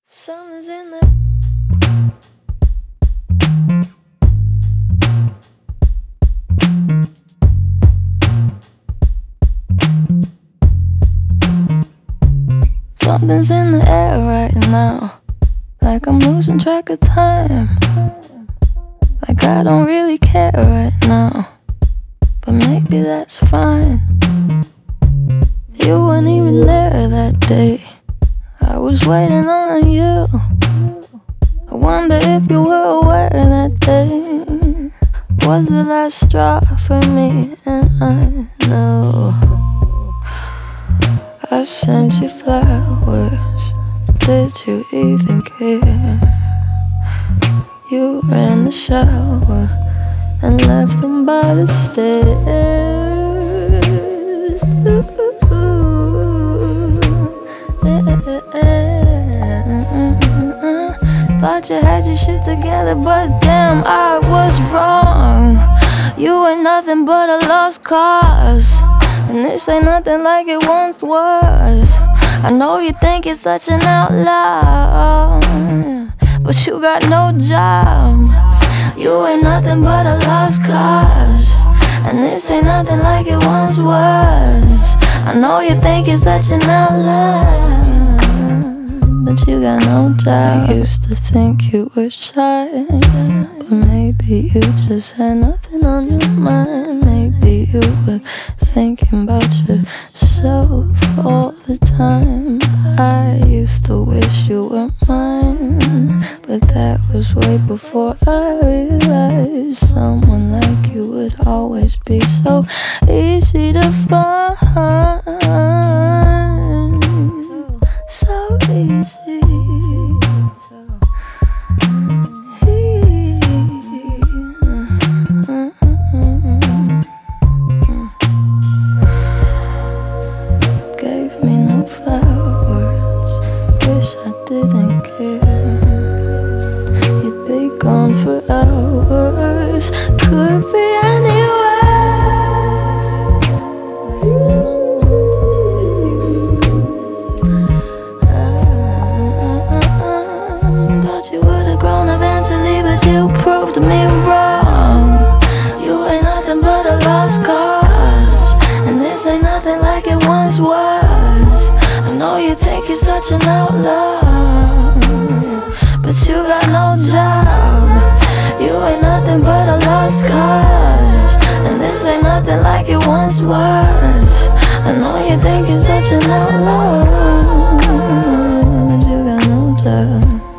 Something's in the Something's in the air right now, like I'm losing track of time. Like I don't really care right now, but maybe that's fine. You weren't even there that day, I was waiting on you. I wonder if you were aware that day was the last straw for me. And I know I sent you flowers, did you even care? You ran the shower and left them by the stairs. Thought you had your shit together, but damn, I was wrong. You ain't nothing but a lost cause, and this ain't nothing like it once was. I know you think you're such an outlaw, but you got no job. You ain't nothing but a lost cause, and this ain't nothing like it once was. I know you think you're such an outlaw, but you got no job. I used to think you were shy, but maybe you just had nothing on your mind. Maybe you were thinking about yourself all the time. I used to wish you were mine, but that was way before I realized someone like you would always be so easy to find. So easy. Gave me no flowers, wish I didn't care. You'd be gone for hours, could be anywhere. Thought you would've grown eventually, but you proved me wrong. You ain't nothing but a lost cause, and this ain't nothing like it once was. I know you think you're such an outlaw, but you got no job. You ain't nothing but a lost cause, and this ain't nothing like it once was. I know you think you're such an outlaw, but you got no job.